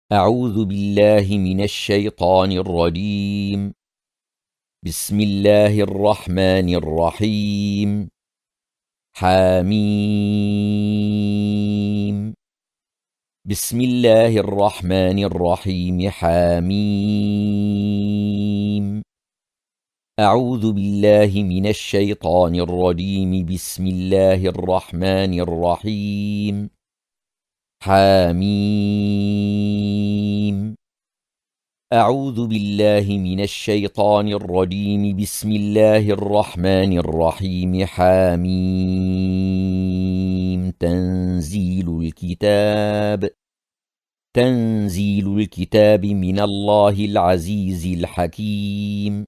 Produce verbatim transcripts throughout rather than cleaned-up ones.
أعوذ بالله من الشيطان الرجيم. بسم الله الرحمن الرحيم. حاميم. بسم الله الرحمن الرحيم. حاميم. أعوذ بالله من الشيطان الرجيم. بسم الله الرحمن الرحيم. حاميم. أعوذ بالله من الشيطان الرجيم. بسم الله الرحمن الرحيم. حاميم. تنزيل الكتاب تنزيل الكتاب من الله العزيز الحكيم.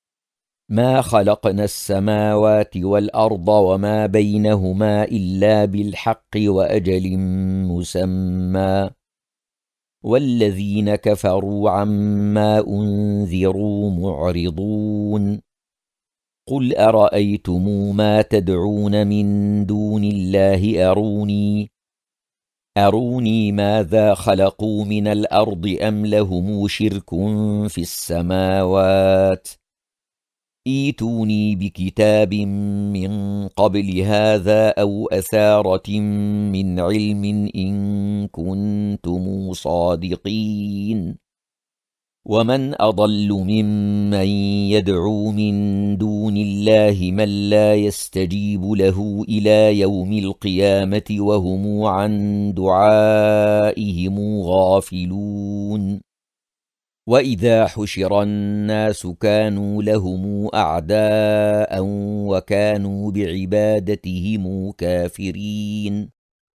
ما خلقنا السماوات والأرض وما بينهما إلا بالحق وأجل مسمى، والذين كفروا عما أنذروا معرضون. قل أرأيتم ما تدعون من دون الله أروني أروني ماذا خلقوا من الأرض أم لهم شرك في السماوات؟ ائتوني بكتاب من قبل هذا أو أثارة من علم إن كنتم صادقين. ومن أضل ممن يدعو من دون الله من لا يستجيب له إلى يوم القيامة وهم عن دعائهم غافلون. وإذا حشر الناس كانوا لهم أعداء وكانوا بعبادتهم كافرين.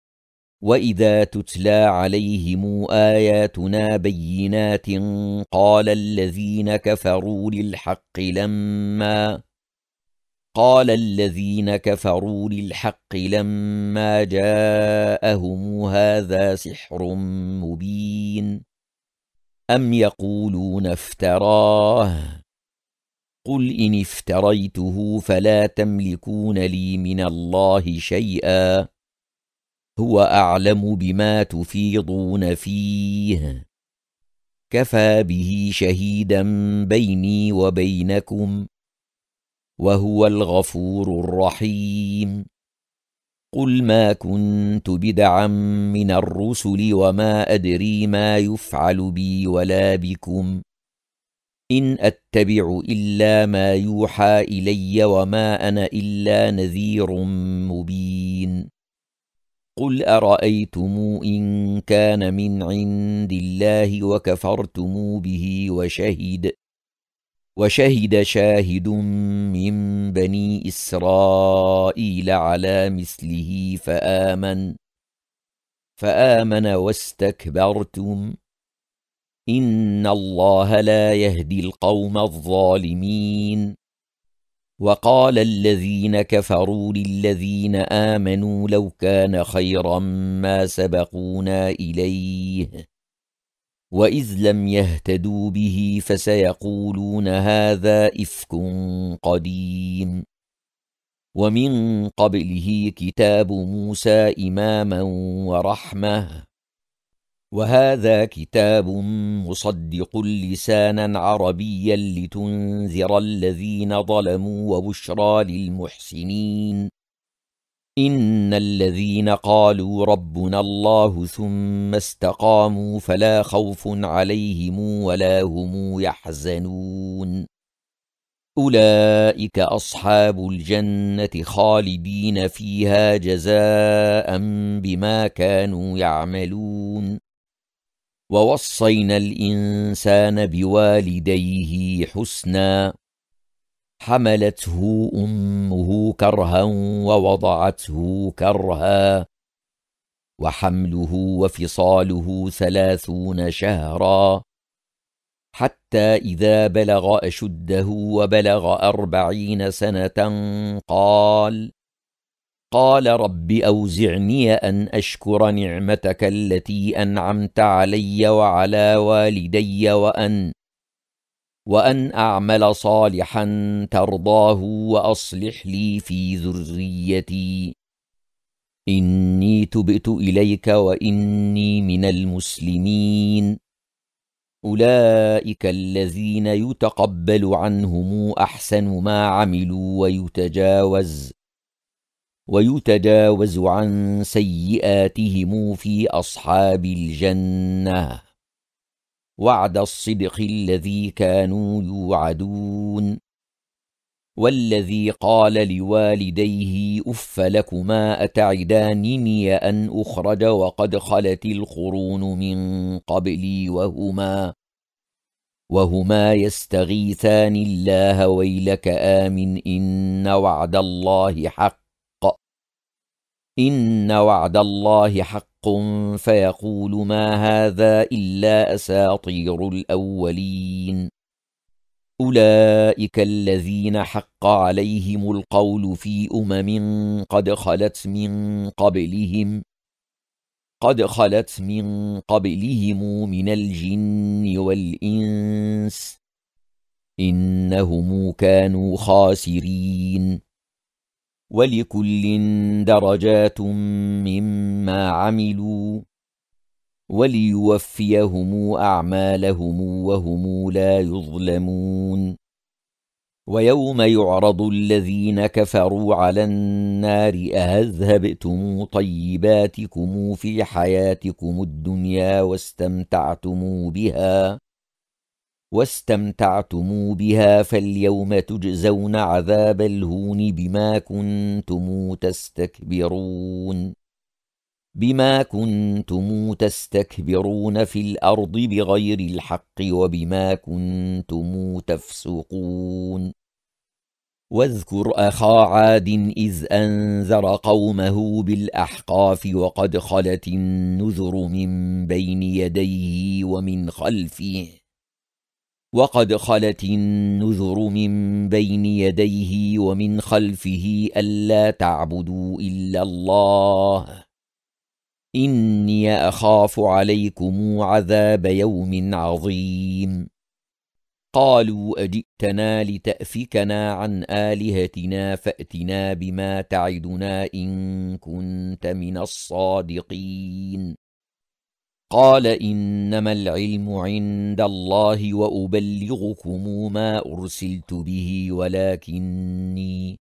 وإذا تتلى عليهم آياتنا بينات قال الذين كفروا للحق لما قال الذين كفروا للحق لما جاءهم هذا سحر مبين. أم يقولون افتراه؟ قل إن افتريته فلا تملكون لي من الله شيئا، هو أعلم بما تفيضون فيه، كفى به شهيدا بيني وبينكم، وهو الغفور الرحيم. قل ما كنت بدعا من الرسل وما أدري ما يفعل بي ولا بكم، إن أتبع إلا ما يوحى إلي وما أنا إلا نذير مبين. قل أرأيتم إن كان من عند الله وكفرتم به وشهد وشهد شاهد من بني إسرائيل على مثله فآمن فآمن واستكبرتم، إن الله لا يهدي القوم الظالمين. وقال الذين كفروا للذين آمنوا لو كان خيرا ما سبقونا إليه، وإذ لم يهتدوا به فسيقولون هذا إفك قديم. ومن قبله كتاب موسى إماما ورحمة، وهذا كتاب مصدق لسانا عربيا لتنذر الذين ظلموا وبشرى للمحسنين. إن الذين قالوا ربنا الله ثم استقاموا فلا خوف عليهم ولا هم يحزنون. أولئك أصحاب الجنة خالدين فيها جزاء بما كانوا يعملون. ووصينا الإنسان بوالديه حسنا، حملته أمه كرها ووضعته كرها، وحمله وفصاله ثلاثون شهرا، حتى إذا بلغ أشده وبلغ أربعين سنة قال قال رب أوزعني أن أشكر نعمتك التي أنعمت علي وعلى والدي وأن وأن أعمل صالحا ترضاه وأصلح لي في ذريتي إني تبت إليك وإني من المسلمين. أولئك الذين يتقبل عنهم أحسن ما عملوا ويتجاوز ويتجاوز عن سيئاتهم في أصحاب الجنة وعد الصدق الذي كانوا يوعدون. والذي قال لوالديه أف لكما أتعدانني أن أخرج وقد خلت القرون من قبلي وهما وهما يستغيثان الله ويلك آمن إن وعد الله حق إن وعد الله حق فيقول ما هذا إلا أساطير الأولين. أولئك الذين حق عليهم القول في أمم قد خلت من قبلهم قد خلت من قبلهم من الجن والإنس إنهم كانوا خاسرين. ولكل درجات مما عملوا وليوفيهم أعمالهم وهم لا يظلمون. ويوم يعرض الذين كفروا على النار أذهبتم طيباتكم في حياتكم الدنيا واستمتعتم بها واستمتعتم بها فاليوم تجزون عذاب الهون بما كنتم تستكبرون بما كنتم تستكبرون في الأرض بغير الحق وبما كنتم تفسقون. واذكر أخا عاد إذ أنذر قومه بالأحقاف وقد خلت النذر من بين يديه ومن خلفه وقد خلت النذر من بين يديه ومن خلفه ألا تعبدوا إلا الله إني أخاف عليكم عذاب يوم عظيم. قالوا أجئتنا لتأفكنا عن آلهتنا فأتنا بما تعدنا إن كنت من الصادقين. قال إنما العلم عند الله وأبلغكم ما أرسلت به ولكني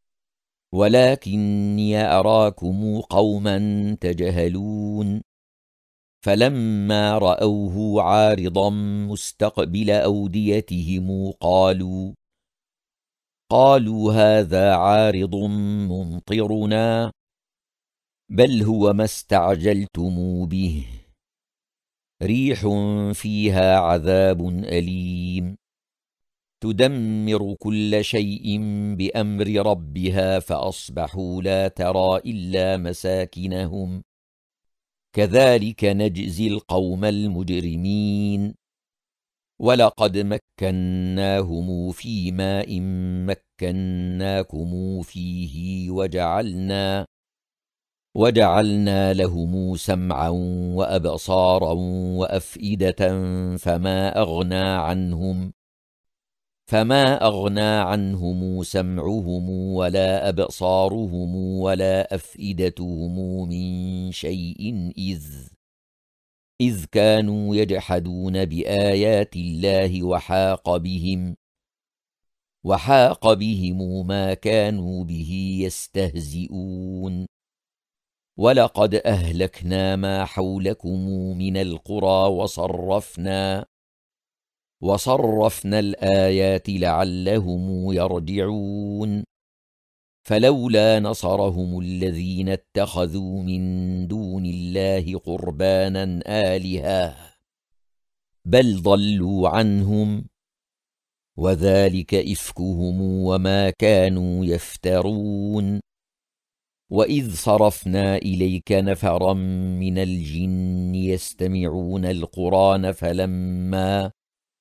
ولكني أراكم قوما تجهلون. فلما رأوه عارضا مستقبل أوديتهم قالوا قالوا هذا عارض ممطرنا بل هو ما استعجلتم به ريح فيها عذاب أليم تدمر كل شيء بأمر ربها فأصبحوا لا ترى إلا مساكنهم كذلك نجزي القوم المجرمين. ولقد مكناهم في ماء مكناكم فيه وجعلنا وجعلنا لهم سمعا وأبصارا وأفئدة فما أغنى عنهم فما أغنى عنهم سمعهم ولا أبصارهم ولا أفئدتهم من شيء إذ إذ كانوا يجحدون بآيات الله وحاق بهم وحاق بهم ما كانوا به يستهزئون. ولقد أهلكنا ما حولكم من القرى وصرفنا وصرفنا الآيات لعلهم يرجعون. فلولا نصرهم الذين اتخذوا من دون الله قربانا آلهة بل ضلوا عنهم وذلك إفكهم وما كانوا يفترون. وإذ صرفنا إليك نفرا من الجن يستمعون القرآن فلما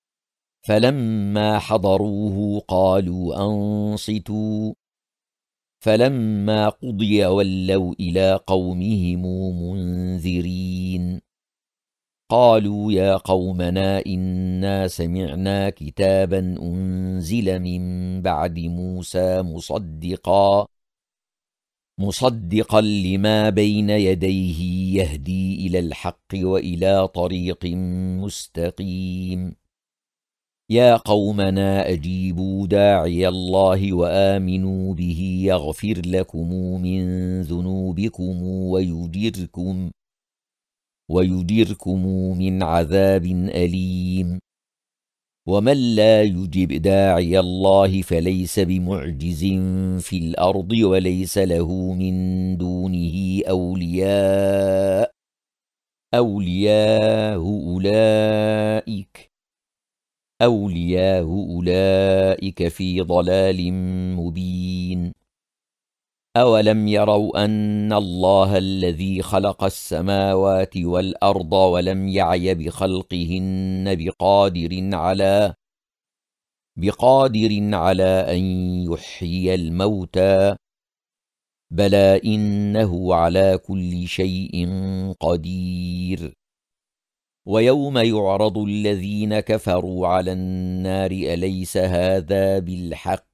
فلما حضروه قالوا أنصتوا فلما قضي ولوا إلى قومهم منذرين. قالوا يا قومنا إنا سمعنا كتابا أنزل من بعد موسى مصدقا مصدقا لما بين يديه يهدي إلى الحق وإلى طريق مستقيم. يا قومنا أجيبوا داعي الله وآمنوا به يغفر لكم من ذنوبكم ويجركم ويجركم من عذاب أليم. ومن لا يجب داعي الله فليس بمعجز في الأرض وليس له من دونه أولياء أولياء أولئك أولياء أولئك في ضلال مبين. أولم يروا أن الله الذي خلق السماوات والأرض ولم يعي بخلقهن بقادر على بقادر على أن يحيي الموتى بلى إنه على كل شيء قدير. ويوم يعرض الذين كفروا على النار أليس هذا بالحق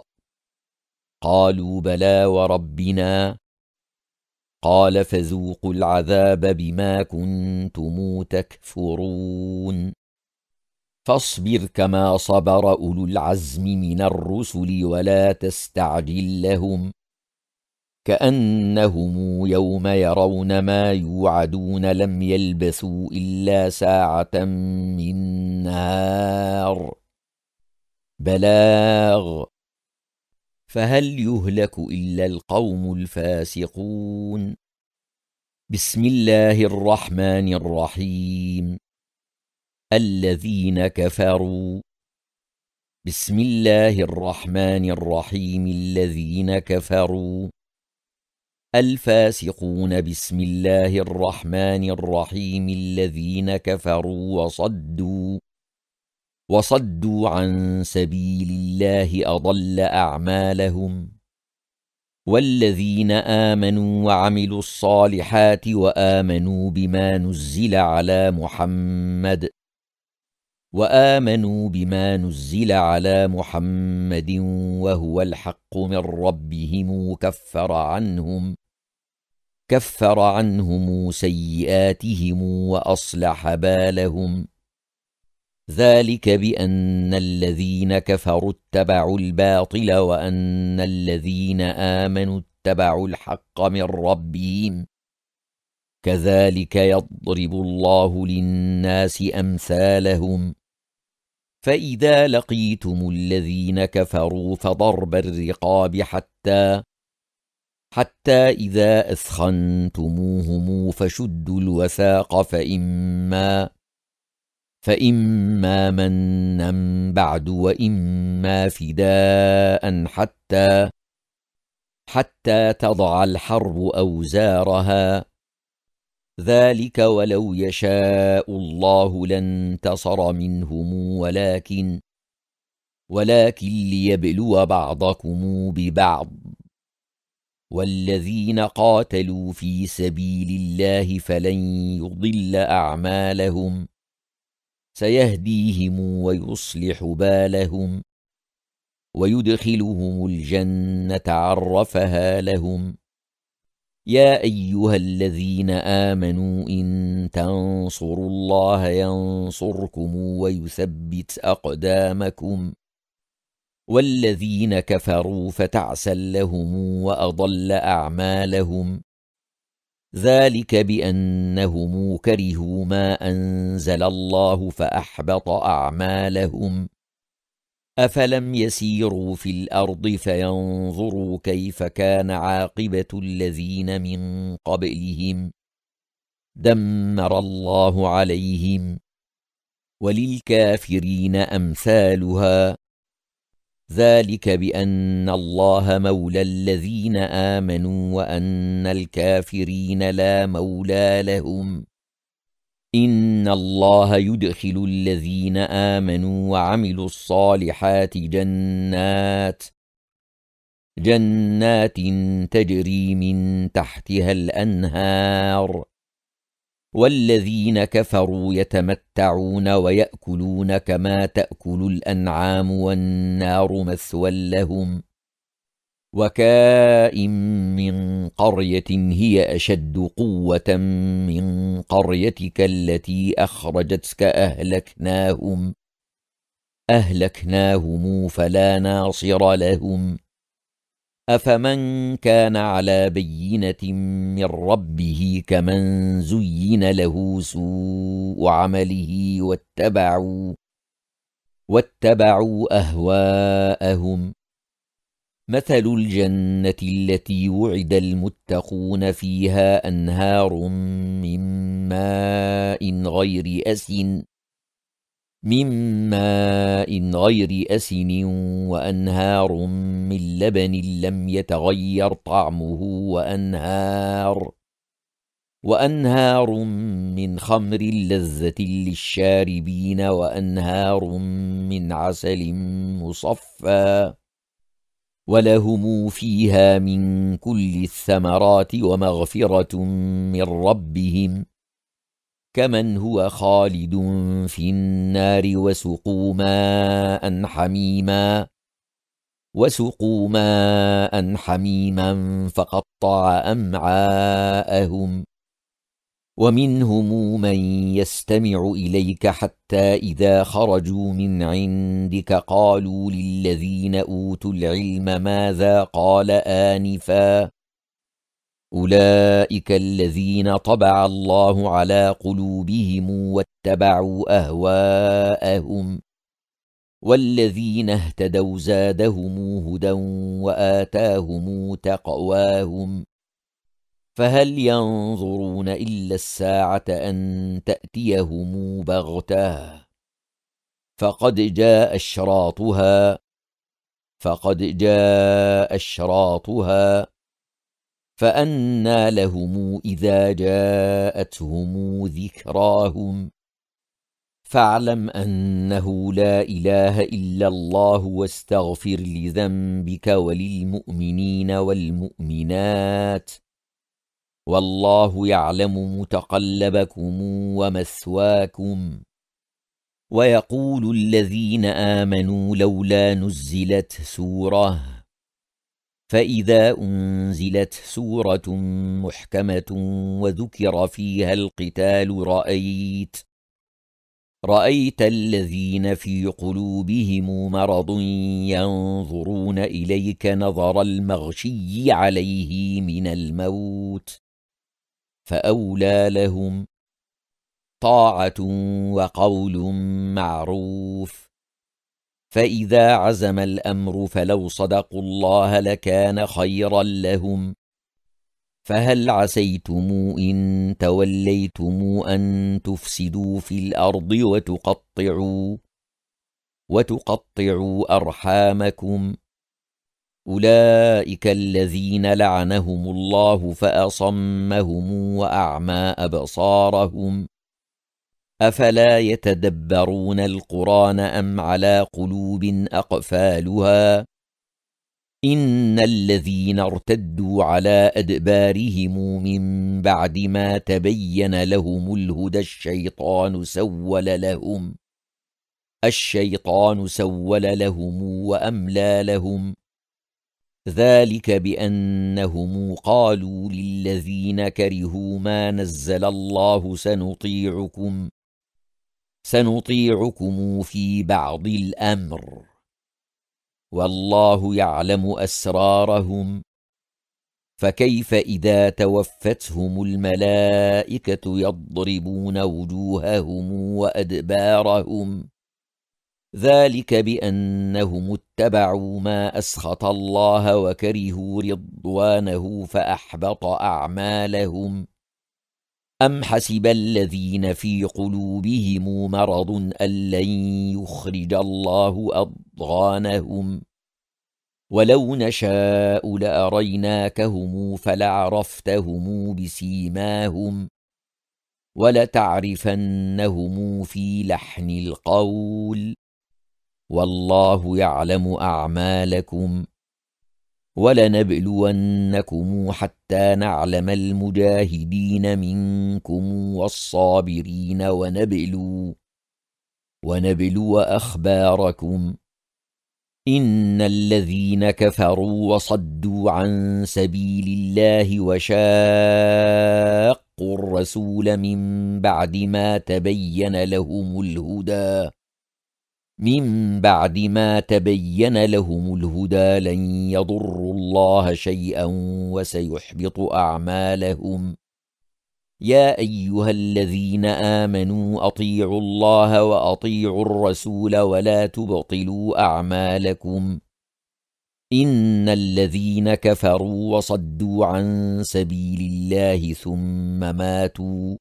قالوا بلى وربنا قال فذوقوا العذاب بما كنتم تكفرون. فاصبر كما صبر أولو العزم من الرسل ولا تستعجل لهم كأنهم يوم يرون ما يوعدون لم يلبثوا إلا ساعة من نهار بلاغ فهل يهلك إلا القوم الفاسقون. بسم الله الرحمن الرحيم. الذين كفروا بسم الله الرحمن الرحيم. الذين كفروا الفاسقون بسم الله الرحمن الرحيم. الذين كفروا وصدوا وصدوا عن سبيل الله أضل أعمالهم. والذين آمنوا وعملوا الصالحات وآمنوا بما نزل على محمد وآمنوا بما نزل على محمد وهو الحق من ربهم كفر عنهم كفر عنهم سيئاتهم وأصلح بالهم. ذلك بأن الذين كفروا اتبعوا الباطل وأن الذين آمنوا اتبعوا الحق من ربهم كذلك يضرب الله للناس أمثالهم. فإذا لقيتم الذين كفروا فضرب الرقاب حتى حتى إذا أثخنتموهم فشدوا الوثاق فإما فإما منا بعد وإما فداء حتى حتى تضع الحرب أوزارها. ذلك ولو يشاء الله لانتصر منهم ولكن ولكن ليبلو بعضكم ببعض. والذين قاتلوا في سبيل الله فلن يضل أعمالهم سيهديهم ويصلح بالهم ويدخلهم الجنة عرفها لهم. يا أيها الذين آمنوا إن تنصروا الله ينصركم ويثبت أقدامكم. والذين كفروا فتعسا لهم وأضل أعمالهم. ذلك بأنهم كرهوا ما أنزل الله فأحبط أعمالهم. أفلم يسيروا في الأرض فينظروا كيف كان عاقبة الذين من قبلهم دمر الله عليهم وللكافرين أمثالها. ذلك بأن الله مولى الذين آمنوا وأن الكافرين لا مولى لهم. إن الله يدخل الذين آمنوا وعملوا الصالحات جنات جنات تجري من تحتها الأنهار. والذين كفروا يتمتعون ويأكلون كما تأكل الأنعام والنار مثوى لهم وكائن من قرية هي أشد قوة من قريتك التي أخرجتك أهلكناهم أهلكناهم فلا ناصر لهم أفمن كان على بينة من ربه كمن زين له سوء عمله واتبعوا واتبعوا أهواءهم مثل الجنة التي وعد المتقون فيها أنهار من ماء غير أسن من ماء غير أسن وأنهار من لبن لم يتغير طعمه وأنهار وأنهار من خمر لذة للشاربين وأنهار من عسل مصفى ولهم فيها من كل الثمرات ومغفرة من ربهم كمن هو خالد في النار وسقوا ماء حميما وسقوا ماء حميما فقطع أمعاءهم ومنهم من يستمع إليك حتى إذا خرجوا من عندك قالوا للذين أوتوا العلم ماذا قال آنفا أولئك الذين طبع الله على قلوبهم واتبعوا أهواءهم والذين اهتدوا زادهم هدى وآتاهم تقواهم فهل ينظرون إلا الساعة أن تأتيهم بغتة فقد جاء أشراطها فقد جاء أشراطها فأنى لهم إذا جاءتهم ذكراهم فاعلم أنه لا إله إلا الله واستغفر لذنبك وللمؤمنين والمؤمنات والله يعلم متقلبكم ومثواكم ويقول الذين آمنوا لولا نزلت سورة فإذا أنزلت سورة محكمة وذكر فيها القتال رأيت رأيت الذين في قلوبهم مرض ينظرون إليك نظر المغشي عليه من الموت فأولى لهم طاعة وقول معروف فإذا عزم الأمر فلو صدقوا الله لكان خيرا لهم فهل عسيتم إن توليتم أن تفسدوا في الأرض وتقطعوا وتقطعوا أرحامكم أولئك الذين لعنهم الله فأصمهم وأعمى أبصارهم أفلا يتدبرون القرآن أم على قلوب أقفالها إن الذين ارتدوا على أدبارهم من بعد ما تبين لهم الهدى الشيطان سول لهم الشيطان سول لهم وأملى لهم ذلك بأنهم قالوا للذين كرهوا ما نزل الله سنطيعكم سنطيعكم في بعض الأمر والله يعلم أسرارهم فكيف إذا توفتهم الملائكة يضربون وجوههم وأدبارهم ذلك بأنهم اتبعوا ما أسخط الله وكرهوا رضوانه فأحبط أعمالهم أم حسب الذين في قلوبهم مرض أن لن يخرج الله أضغانهم ولو نشاء لأريناكهم فلعرفتهم بسيماهم ولتعرفنهم في لحن القول والله يعلم أعمالكم ولنبلونكم حتى نعلم المجاهدين منكم والصابرين ونبلو ونبلو أخباركم إن الذين كفروا وصدوا عن سبيل الله وشاقوا الرسول من بعد ما تبين لهم الهدى من بعد ما تبين لهم الهدى لن يضروا الله شيئا وسيحبط أعمالهم. يا أيها الذين آمنوا أطيعوا الله وأطيعوا الرسول ولا تبطلوا أعمالكم. إن الذين كفروا وصدوا عن سبيل الله ثم ماتوا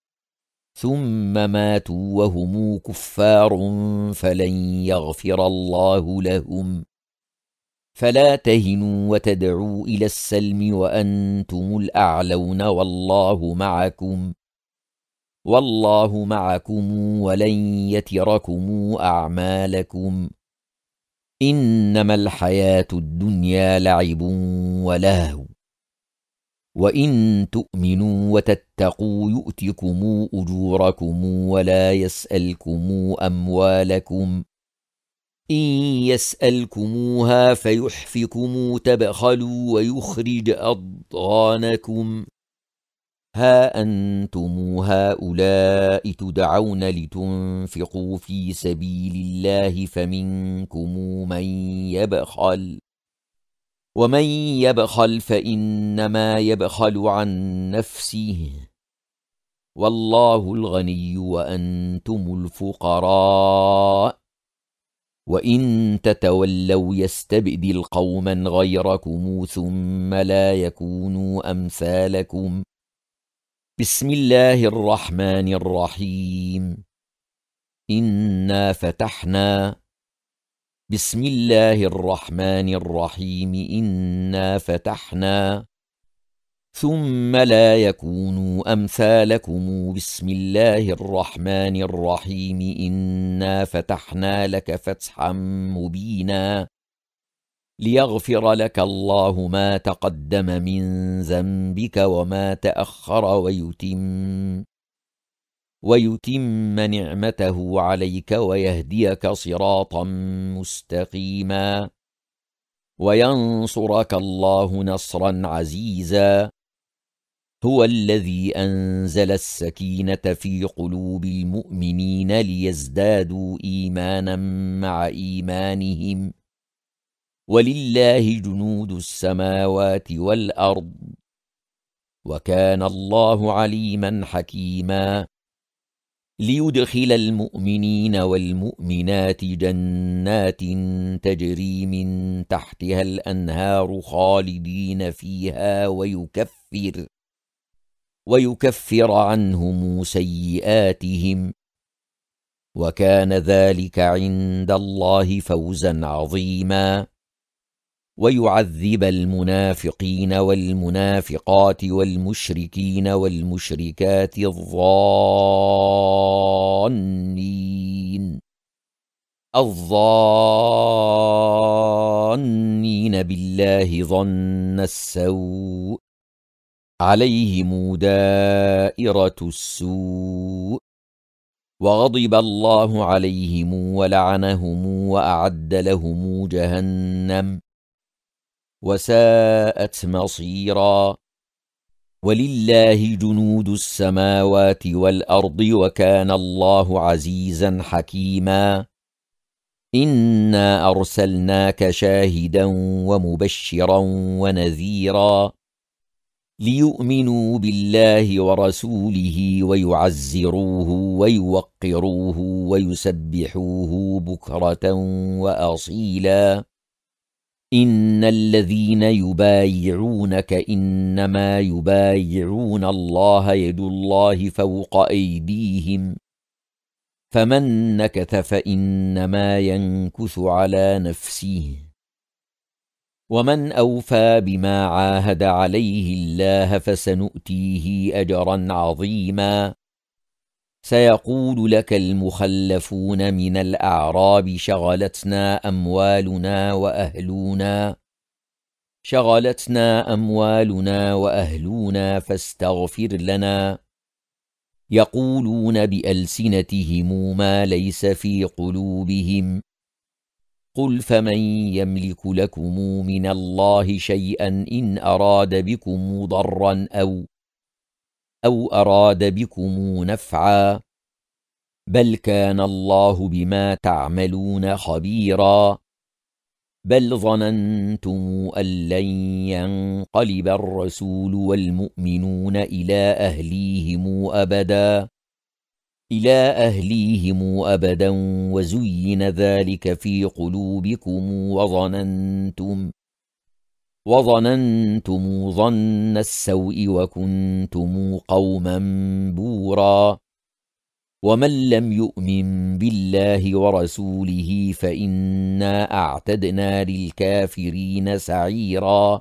ثم ماتوا وهم كفار فلن يغفر الله لهم. فلا تهنوا وتدعوا إلى السلم وأنتم الأعلون والله معكم والله معكم ولن يتركم أعمالكم. إنما الحياة الدنيا لعب ولهو وإن تؤمنوا وتتقوا يؤتكم أجوركم ولا يسألكم أموالكم. إن يسألكموها فيحفكم تبخلوا ويخرج أضغانكم. ها أنتم هؤلاء تدعون لتنفقوا في سبيل الله فمنكم من يبخل ومن يبخل فإنما يبخل عن نفسه والله الغني وأنتم الفقراء وإن تتولوا يستبدل قوما غيركم ثم لا يكونوا أمثالكم. بسم الله الرحمن الرحيم. إنا فتحنا بسم الله الرحمن الرحيم إنا فتحنا ثم لا يكونوا أمثالكم. بسم الله الرحمن الرحيم إنا فتحنا لك فتحا مبينا ليغفر لك الله ما تقدم من ذنبك وما تأخر ويتم ويتم نعمته عليك ويهديك صراطا مستقيما وينصرك الله نصرا عزيزا. هو الذي أنزل السكينة في قلوب المؤمنين ليزدادوا إيمانا مع إيمانهم ولله جنود السماوات والأرض وكان الله عليما حكيما. ليدخل المؤمنين والمؤمنات جنات تجري من تحتها الأنهار خالدين فيها ويكفر ويكفر عنهم سيئاتهم وكان ذلك عند الله فوزا عظيما. ويعذب المنافقين والمنافقات والمشركين والمشركات الظانين الظانين بالله ظن السوء عليهم دائرة السوء وغضب الله عليهم ولعنهم وأعد لهم جهنم وساءت مصيرا. ولله جنود السماوات والأرض وكان الله عزيزا حكيما. إنا أرسلناك شاهدا ومبشرا ونذيرا ليؤمنوا بالله ورسوله ويعزروه ويوقروه ويسبحوه بكرة وأصيلا. إن الذين يبايعونك إنما يبايعون الله يد الله فوق أيديهم فمن نكث فإنما ينكث على نفسه ومن أوفى بما عاهد عليه الله فسنؤتيه أجرا عظيما. سيقول لك المخلفون من الأعراب شغلتنا أموالنا وأهلنا شغلتنا أموالنا وأهلنا فاستغفر لنا. يقولون بألسنتهم ما ليس في قلوبهم قل فمن يملك لكم من الله شيئا إن أراد بكم ضرا أو أو أراد بكم نفعا بل كان الله بما تعملون خبيرا بل ظننتم أن لن ينقلب الرسول والمؤمنون إلى أهليهم أبدا إلى أهليهم أبدا وزين ذلك في قلوبكم وظننتم وظننتم ظن السوء وكنتم قوما بورا ومن لم يؤمن بالله ورسوله فإنا أعتدنا للكافرين سعيرا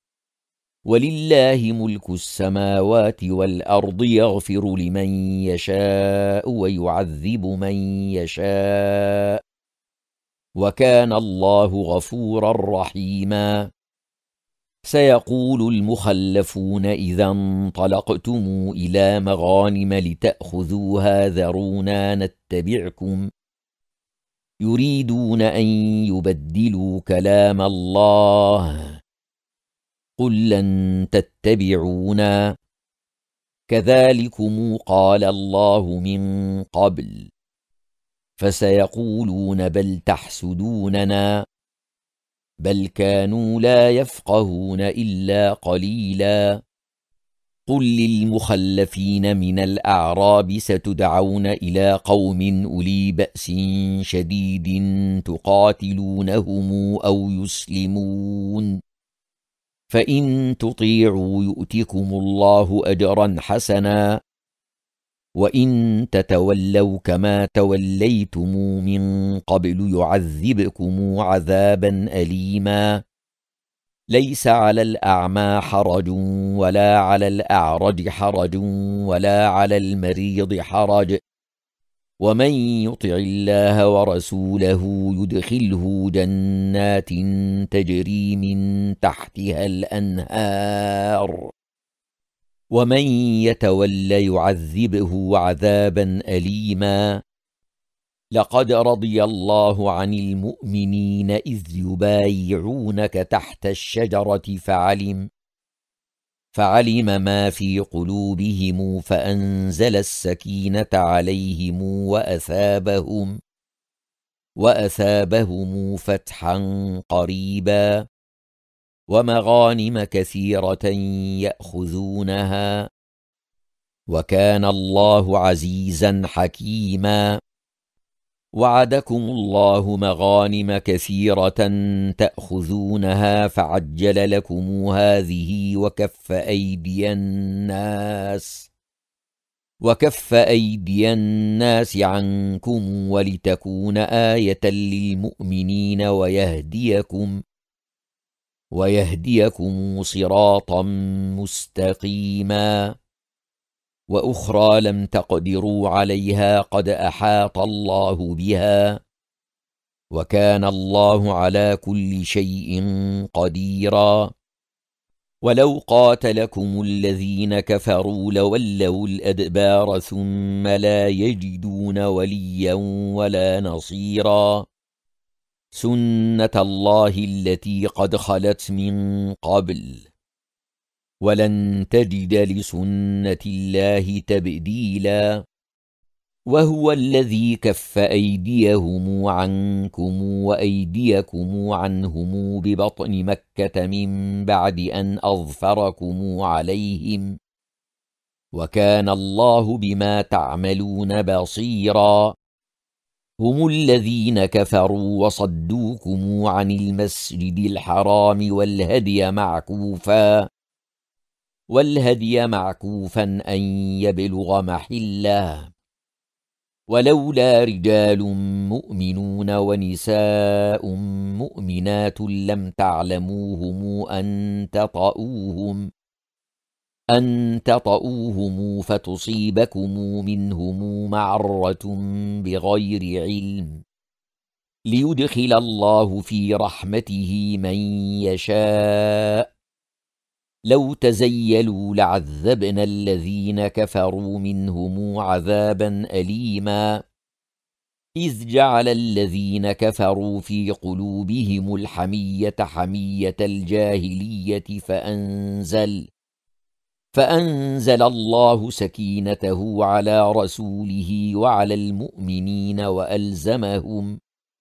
ولله ملك السماوات والأرض يغفر لمن يشاء ويعذب من يشاء وكان الله غفورا رحيما سيقول المخلفون إذا انطلقتم إلى مغانم لتأخذوها ذرونا نتبعكم يريدون أن يبدلوا كلام الله قل لن تتبعونا كذلكم قال الله من قبل فسيقولون بل تحسدوننا بل كانوا لا يفقهون إلا قليلا قل للمخلفين من الأعراب ستدعون إلى قوم أولي بأس شديد تقاتلونهم أو يسلمون فإن تطيعوا يؤتكم الله أجرا حسنا وإن تتولوا كما توليتم من قبل يعذبكم عذابا أليما ليس على الأعمى حرج ولا على الأعرج حرج ولا على المريض حرج ومن يطع الله ورسوله يدخله جنات تجري من تحتها الأنهار ومن يتول يعذبه عذابا أليما لقد رضي الله عن المؤمنين إذ يبايعونك تحت الشجرة فعلم فعلم ما في قلوبهم فأنزل السكينة عليهم وأثابهم وأثابهم فتحا قريبا ومغانم كثيرة يأخذونها وكان الله عزيزا حكيما وعدكم الله مغانم كثيرة تأخذونها فعجل لكم هذه وكف أيدي الناس وكف أيدي الناس عنكم ولتكون آية للمؤمنين ويهديكم ويهديكم صراطا مستقيما وأخرى لم تقدروا عليها قد أحاط الله بها وكان الله على كل شيء قديرا ولو قاتلكم الذين كفروا لولوا الأدبار ثم لا يجدون وليا ولا نصيرا سنة الله التي قد خلت من قبل ولن تجد لسنة الله تبديلا وهو الذي كف أيديهم عنكم وأيديكم عنهم ببطن مكة من بعد أن أظفركم عليهم وكان الله بما تعملون بصيرا هم الذين كفروا وصدوكم عن المسجد الحرام والهدي معكوفا والهدي معكوفا أن يبلغ محله ولولا رجال مؤمنون ونساء مؤمنات لم تعلموهم أن تطؤوهم أن تطؤوهم فتصيبكم منهم معرة بغير علم ليدخل الله في رحمته من يشاء لو تزيلوا لعذبنا الذين كفروا منهم عذابا أليما إذ جعل الذين كفروا في قلوبهم الحمية حمية الجاهلية فأنزل فأنزل الله سكينته على رسوله وعلى المؤمنين وألزمهم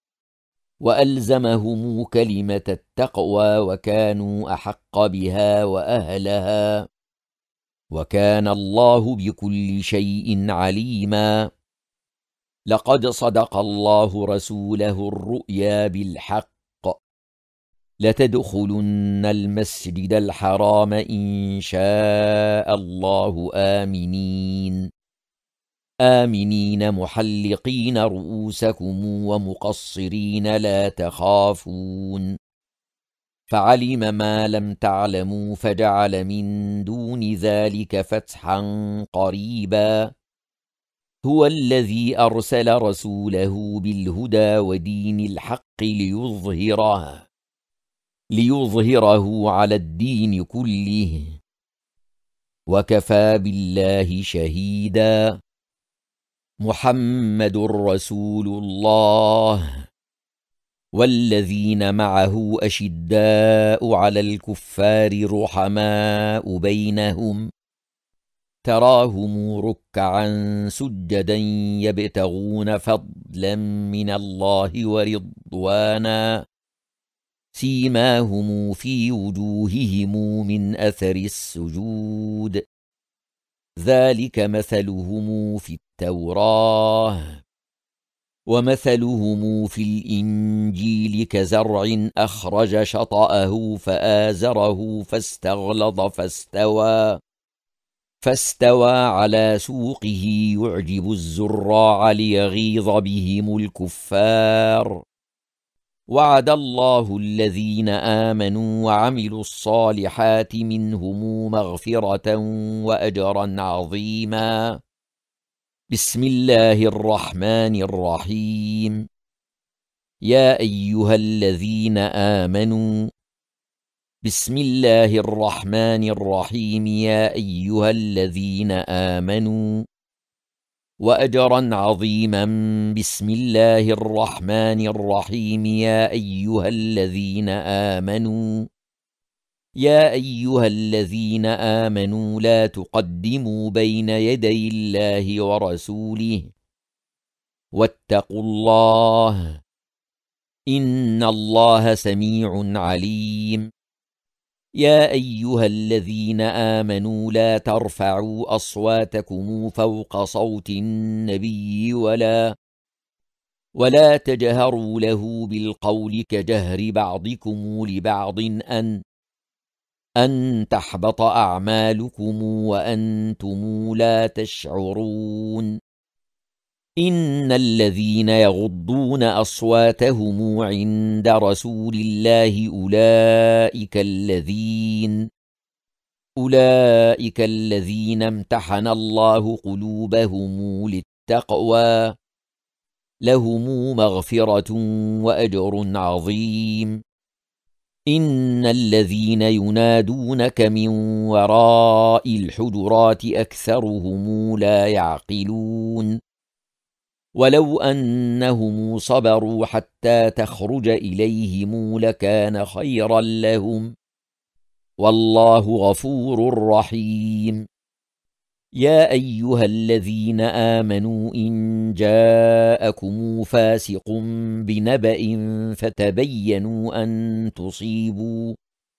وألزمهم كلمة التقوى وكانوا أحق بها وأهلها وكان الله بكل شيء عليما. لقد صدق الله رسوله الرؤيا بالحق لتدخلن المسجد الحرام إن شاء الله آمنين آمنين محلقين رؤوسكم ومقصرين لا تخافون فعلم ما لم تعلموا فجعل من دون ذلك فتحا قريبا. هو الذي أرسل رسوله بالهدى ودين الحق ليظهره ليظهره على الدين كله وكفى بالله شهيدا. محمد رسول الله والذين معه أشداء على الكفار رحماء بينهم تراهم ركعا سجدا يبتغون فضلا من الله ورضوانا سيماهم في وجوههم من أثر السجود ذلك مثلهم في التوراة ومثلهم في الإنجيل كزرع أخرج شطأه فآزره فاستغلظ فاستوى فاستوى على سوقه يعجب الزراع ليغيظ بهم الكفار. وعد الله الذين آمنوا وعملوا الصالحات منهم مغفرة وأجرا عظيما. بسم الله الرحمن الرحيم. يا أيها الذين آمنوا بسم الله الرحمن الرحيم يا أيها الذين آمنوا وأجرا عظيما. بسم الله الرحمن الرحيم يا أيها الذين آمنوا يا أيها الذين آمنوا لا تقدموا بين يدي الله ورسوله واتقوا الله إن الله سميع عليم. يا أيها الذين آمنوا لا ترفعوا أصواتكم فوق صوت النبي ولا ولا تجهروا له بالقول كجهر بعضكم لبعض أن أن تحبط أعمالكم وأنتم لا تشعرون. إن الذين يغضون أصواتهم عند رسول الله أولئك الذين أولئك الذين امتحن الله قلوبهم للتقوى لهم مغفرة وأجر عظيم. إن الذين ينادونك من وراء الحجرات أكثرهم لا يعقلون. ولو أنهم صبروا حتى تخرج إليهم لكان خيرا لهم والله غفور رحيم. يا أيها الذين آمنوا إن جاءكم فاسق بنبأ فتبينوا أن تصيبوا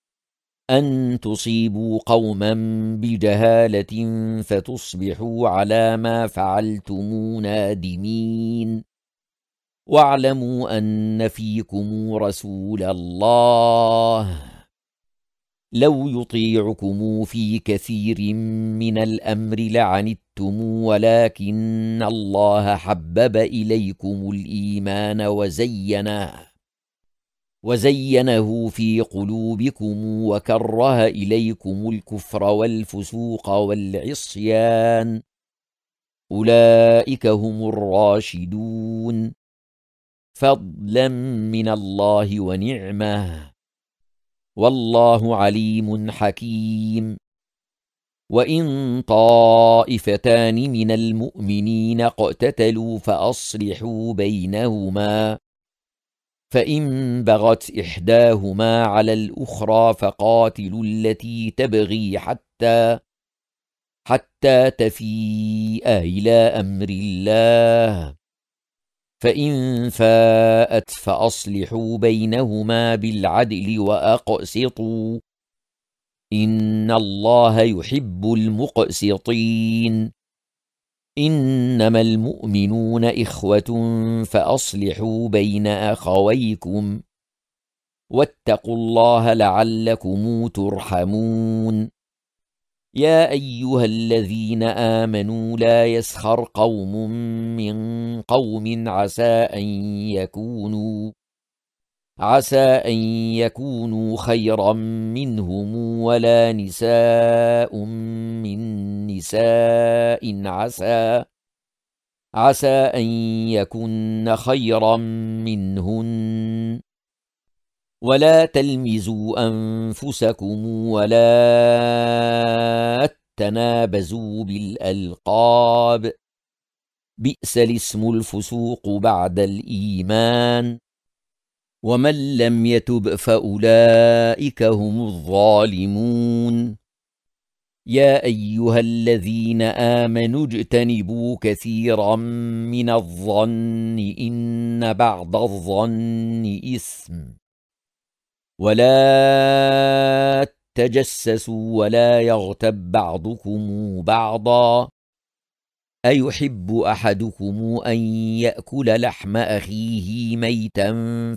أن تصيبوا قوما بجهالة فتصبحوا على ما فعلتم نادمين. واعلموا أن فيكم رسول الله لو يطيعكم في كثير من الأمر لعنتم ولكن الله حبب إليكم الإيمان وزينه وزينه في قلوبكم وكره إليكم الكفر والفسوق والعصيان أولئك هم الراشدون فضلا من الله ونعمه والله عليم حكيم. وإن طائفتان من المؤمنين اقتتلوا فأصلحوا بينهما، فإن بغت إحداهما على الأخرى فقاتلوا التي تبغي حتى حتى تفيء إلى أمر الله، فإن فاءت فأصلحوا بينهما بالعدل وأقسطوا، إن الله يحب المقسطين. إنما المؤمنون إخوة فأصلحوا بين أخويكم، واتقوا الله لعلكم ترحمون. يا أيها الذين آمنوا لا يسخر قوم من قوم عسى أن يكونوا عسى أن يكونوا خيرا منهم، ولا نساء من نساء عسى عسى أن يكن خيرا منهن، ولا تلمزوا أنفسكم ولا تنابزوا بالألقاب، بئس الاسم الفسوق بعد الإيمان، ومن لم يتب فأولئك هم الظالمون. يا أيها الذين آمنوا اجتنبوا كثيرا من الظن إن بعض الظن إثم، ولا تجسسوا ولا يغتب بعضكم بعضا، أيحب أحدكم أن يأكل لحم أخيه ميتا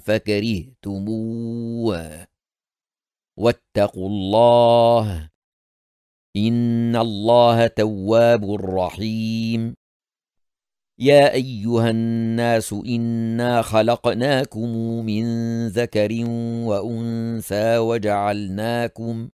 فكرهتموه، واتقوا الله إن الله تواب رحيم. يا أيها الناس إنا خلقناكم من ذكر وأنثى وجعلناكم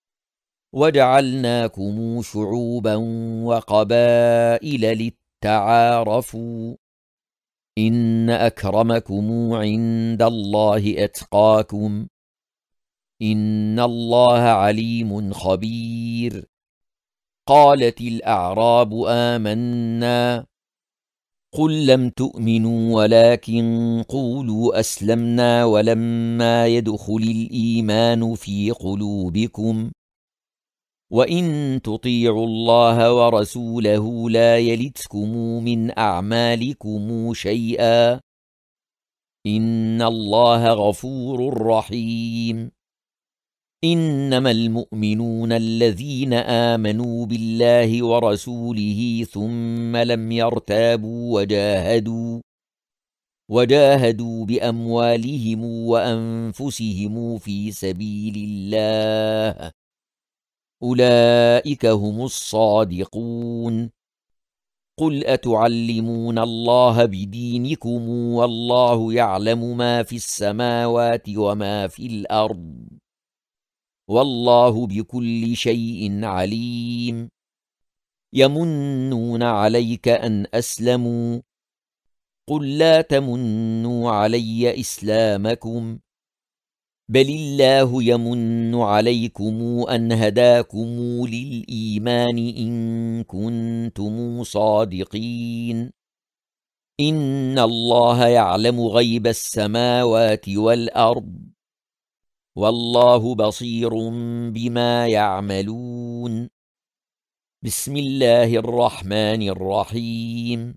وجعلناكم شعوبا وقبائل لتعارفوا، إن أكرمكم عند الله أتقاكم، إن الله عليم خبير. قالت الأعراب آمنا، قل لم تؤمنوا ولكن قولوا أسلمنا ولما يدخل الإيمان في قلوبكم، وإن تطيعوا الله ورسوله لا يلتكم من أعمالكم شيئا، إن الله غفور رحيم. إنما المؤمنون الذين آمنوا بالله ورسوله ثم لم يرتابوا وجاهدوا وجاهدوا بأموالهم وأنفسهم في سبيل الله، أولئك هم الصادقون. قل أتعلمون الله بدينكم والله يعلم ما في السماوات وما في الأرض، والله بكل شيء عليم. يمنون عليك أن أسلموا، قل لا تمنوا علي إسلامكم، بل الله يمن عليكم أن هداكم للإيمان إن كنتم صادقين. إن الله يعلم غيب السماوات والأرض، والله بصير بما يعملون. بسم الله الرحمن الرحيم.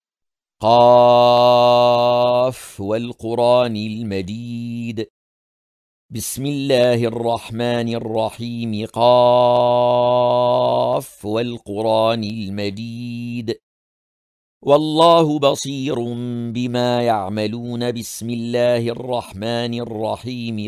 قاف والقرآن المجيد. بسم الله الرحمن الرحيم. قاف والقرآن المجيد، والله بصير بما يعملون. بسم الله الرحمن الرحيم.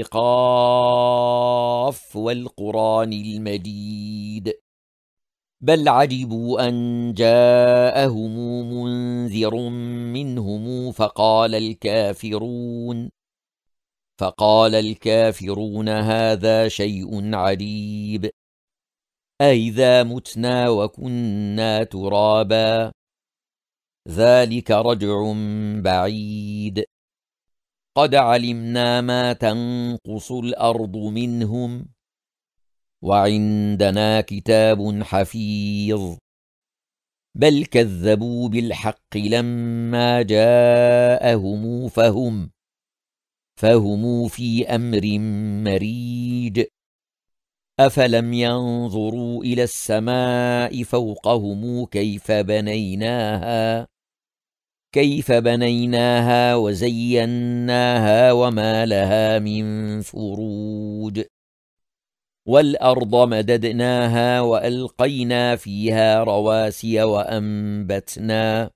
قاف والقرآن المجيد، بل عجبوا أن جاءهم منذر منهم فقال الكافرون فقال الكافرون هذا شيء عجيب، أإذا متنا وكنا ترابا ذلك رجع بعيد. قد علمنا ما تنقص الأرض منهم وعندنا كتاب حفيظ بل كذبوا بالحق لما جاءهم فهم فهم في أمر مريج أفلم ينظروا إلى السماء فوقهم كيف بنيناها كيف بنيناها وزيناها وما لها من فروج والأرض مددناها وألقينا فيها رواسي وأنبتنا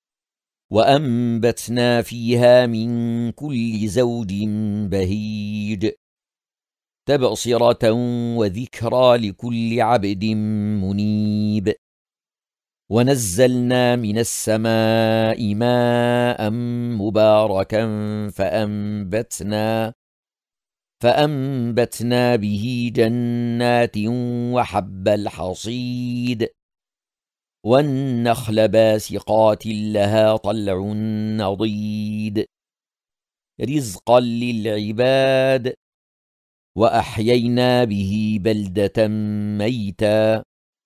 وأنبتنا فيها من كل زوج بهيج تبصرة وذكرى لكل عبد منيب ونزلنا من السماء ماء مباركا فأنبتنا فأنبتنا به جنات وحب الحصيد والنخل باسقات لها طلع نضيد رزقا للعباد وأحيينا به بلدة ميتا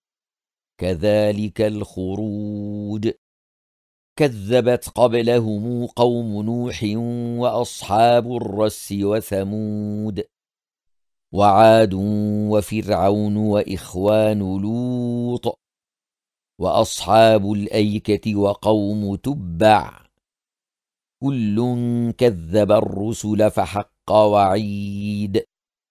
كذلك الخروج كذبت قبلهم قوم نوح وأصحاب الرس وثمود وعاد وفرعون وإخوان لوط وأصحاب الأيكة وقوم تبع كل كذب الرسل فحق وعيد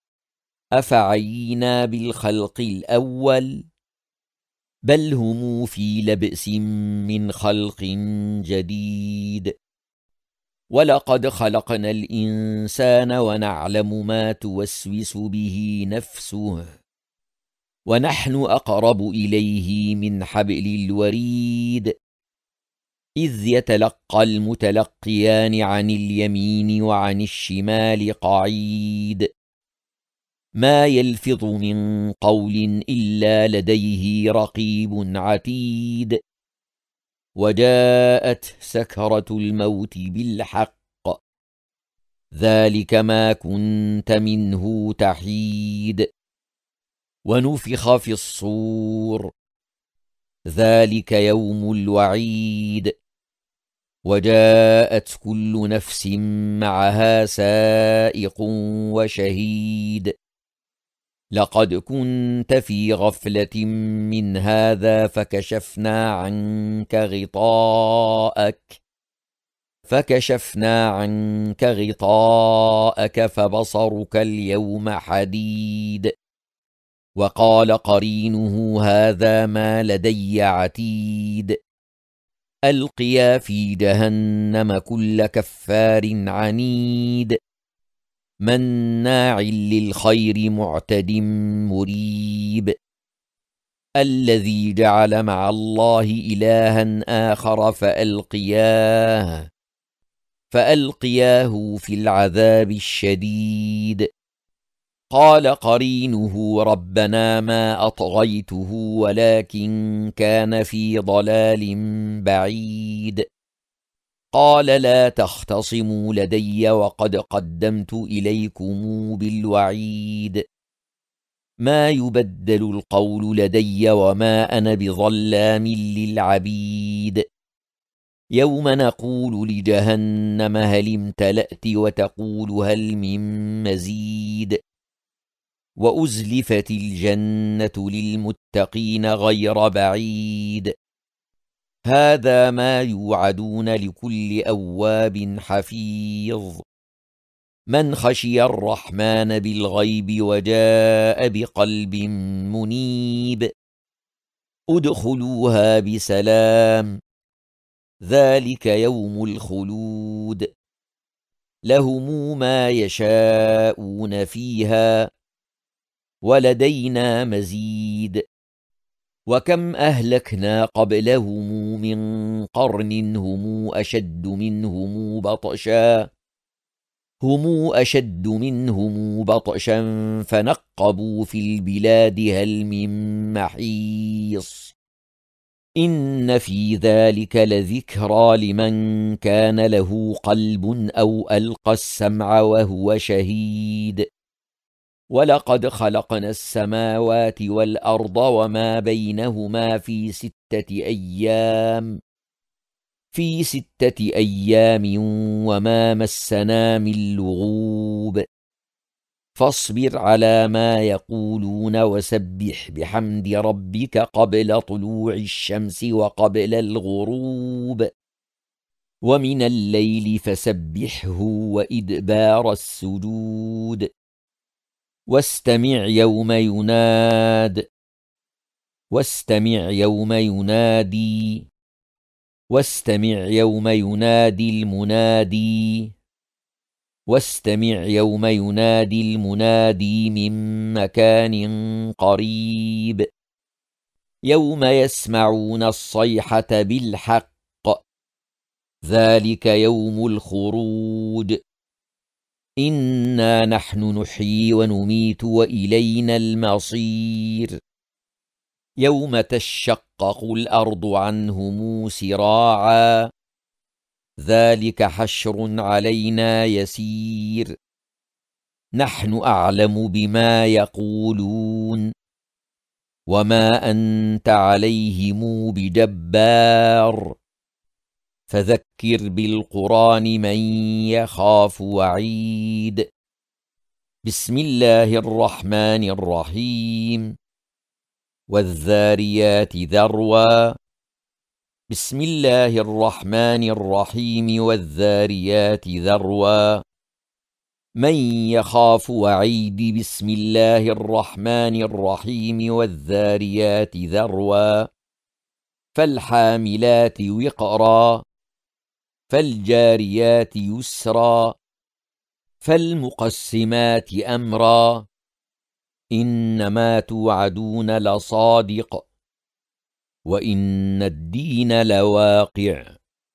أفعينا بالخلق الأول بل هم في لبس من خلق جديد ولقد خلقنا الإنسان ونعلم ما توسوس به نفسه ونحن أقرب إليه من حبل الوريد إذ يتلقى المتلقيان عن اليمين وعن الشمال قعيد ما يلفظ من قول إلا لديه رقيب عتيد وجاءت سكرة الموت بالحق ذلك ما كنت منه تحيد ونفخ في الصور ذلك يوم الوعيد وجاءت كل نفس معها سائق وشهيد لقد كنت في غفلة من هذا فكشفنا عنك غطاءك فكشفنا عنك غطاءك فبصرك اليوم حديد وقال قرينه هذا ما لدي عتيد ألقيا في جهنم كل كفار عنيد مناع للخير معتد مريب الذي جعل مع الله إلها آخر فألقياه فألقياه في العذاب الشديد قال قرينه ربنا ما أطغيته ولكن كان في ضلال بعيد قال لا تختصموا لدي وقد قدمت إليكم بالوعيد ما يبدل القول لدي وما أنا بظلام للعبيد يوم نقول لجهنم هل امتلأت وتقول هل من مزيد وأزلفت الجنة للمتقين غير بعيد هذا ما يوعدون لكل أواب حفيظ من خشي الرحمن بالغيب وجاء بقلب منيب ادخلوها بسلام ذلك يوم الخلود لهم ما يشاءون فيها ولدينا مزيد وكم أهلكنا قبلهم من قرن هم أشد منهم بطشا هم أشد منهم بطشا فنقبوا في البلاد هل من محيص إن في ذلك لذكرى لمن كان له قلب أو ألقى السمع وهو شهيد ولقد خلقنا السماوات والأرض وما بينهما في ستة أيام في ستة أيام وما مسنا من لغوب فاصبر على ما يقولون وسبح بحمد ربك قبل طلوع الشمس وقبل الغروب ومن الليل فسبحه وإدبار السجود واستمع يوم يناد واستمع يوم ينادي واستمع يوم ينادي المنادي واستمع يوم ينادي المنادي من مكان قريب يوم يسمعون الصيحة بالحق ذلك يوم الخروج إنا نحن نحيي ونميت وإلينا المصير يوم تشقق الأرض عنهم سراعا ذلك حشر علينا يسير نحن أعلم بما يقولون وما أنت عليهم بجبار فذكر بالقرآن من يخاف وعيد بسم الله الرحمن الرحيم والذاريات ذروا بسم الله الرحمن الرحيم والذاريات ذروا من يخاف وعيد بسم الله الرحمن الرحيم والذاريات ذروا فالحاملات وقرا فالجاريات يسرا فالمقسمات أمرا إنما توعدون لصادق وإن الدين لواقع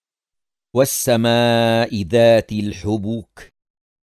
والسماء ذات الحبك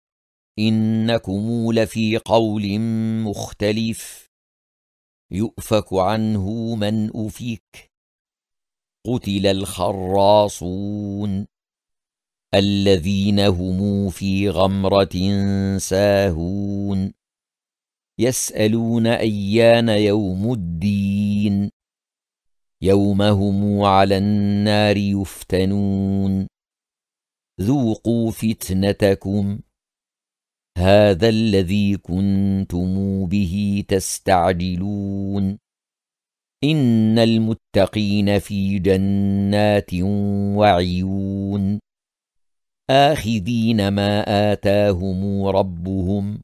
إنكم لفي قول مختلف يؤفك عنه من أفك قتل الخراصون الذين هم في غمرة ساهون يسألون أيان يوم الدين يوم هم على النار يفتنون ذوقوا فتنتكم هذا الذي كنتم به تستعجلون إن المتقين في جنات وعيون آخذين ما آتاهم ربهم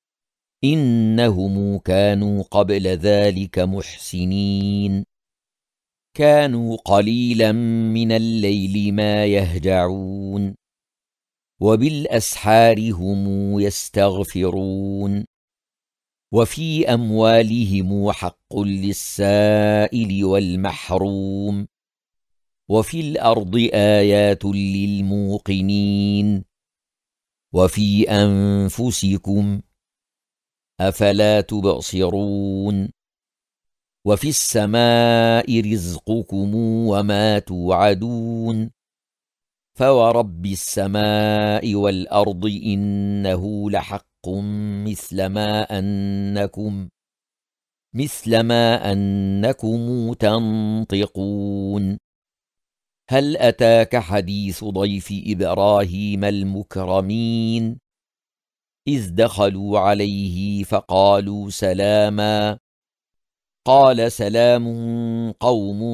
إنهم كانوا قبل ذلك محسنين كانوا قليلا من الليل ما يهجعون وبالأسحار هم يستغفرون وفي أموالهم حق للسائل والمحروم وفي الأرض آيات للموقنين وفي أنفسكم أفلا تبصرون وفي السماء رزقكم وما توعدون فورب السماء والأرض إنه لحق مثل ما أنكم مثل ما أنكم تنطقون هل أتاك حديث ضيف إبراهيم المكرمين إذ دخلوا عليه فقالوا سلاما قال سلام قوم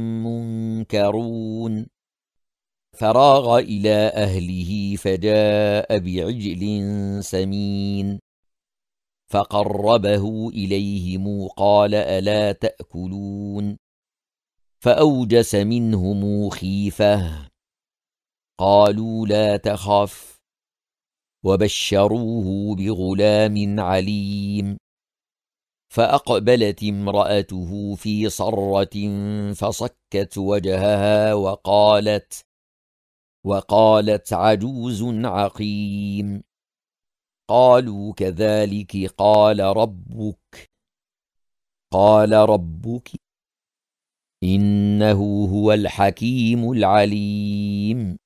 منكرون فراغ إلى أهله فجاء بعجل سمين فقربه إليهم قال ألا تأكلون فأوجس منهم خيفة قالوا لا تخف وبشروه بغلام عليم فأقبلت امرأته في صرة فصكت وجهها وقالت وقالت عجوز عقيم قالوا كذلك قال ربك قال ربك إنه هو الحكيم العليم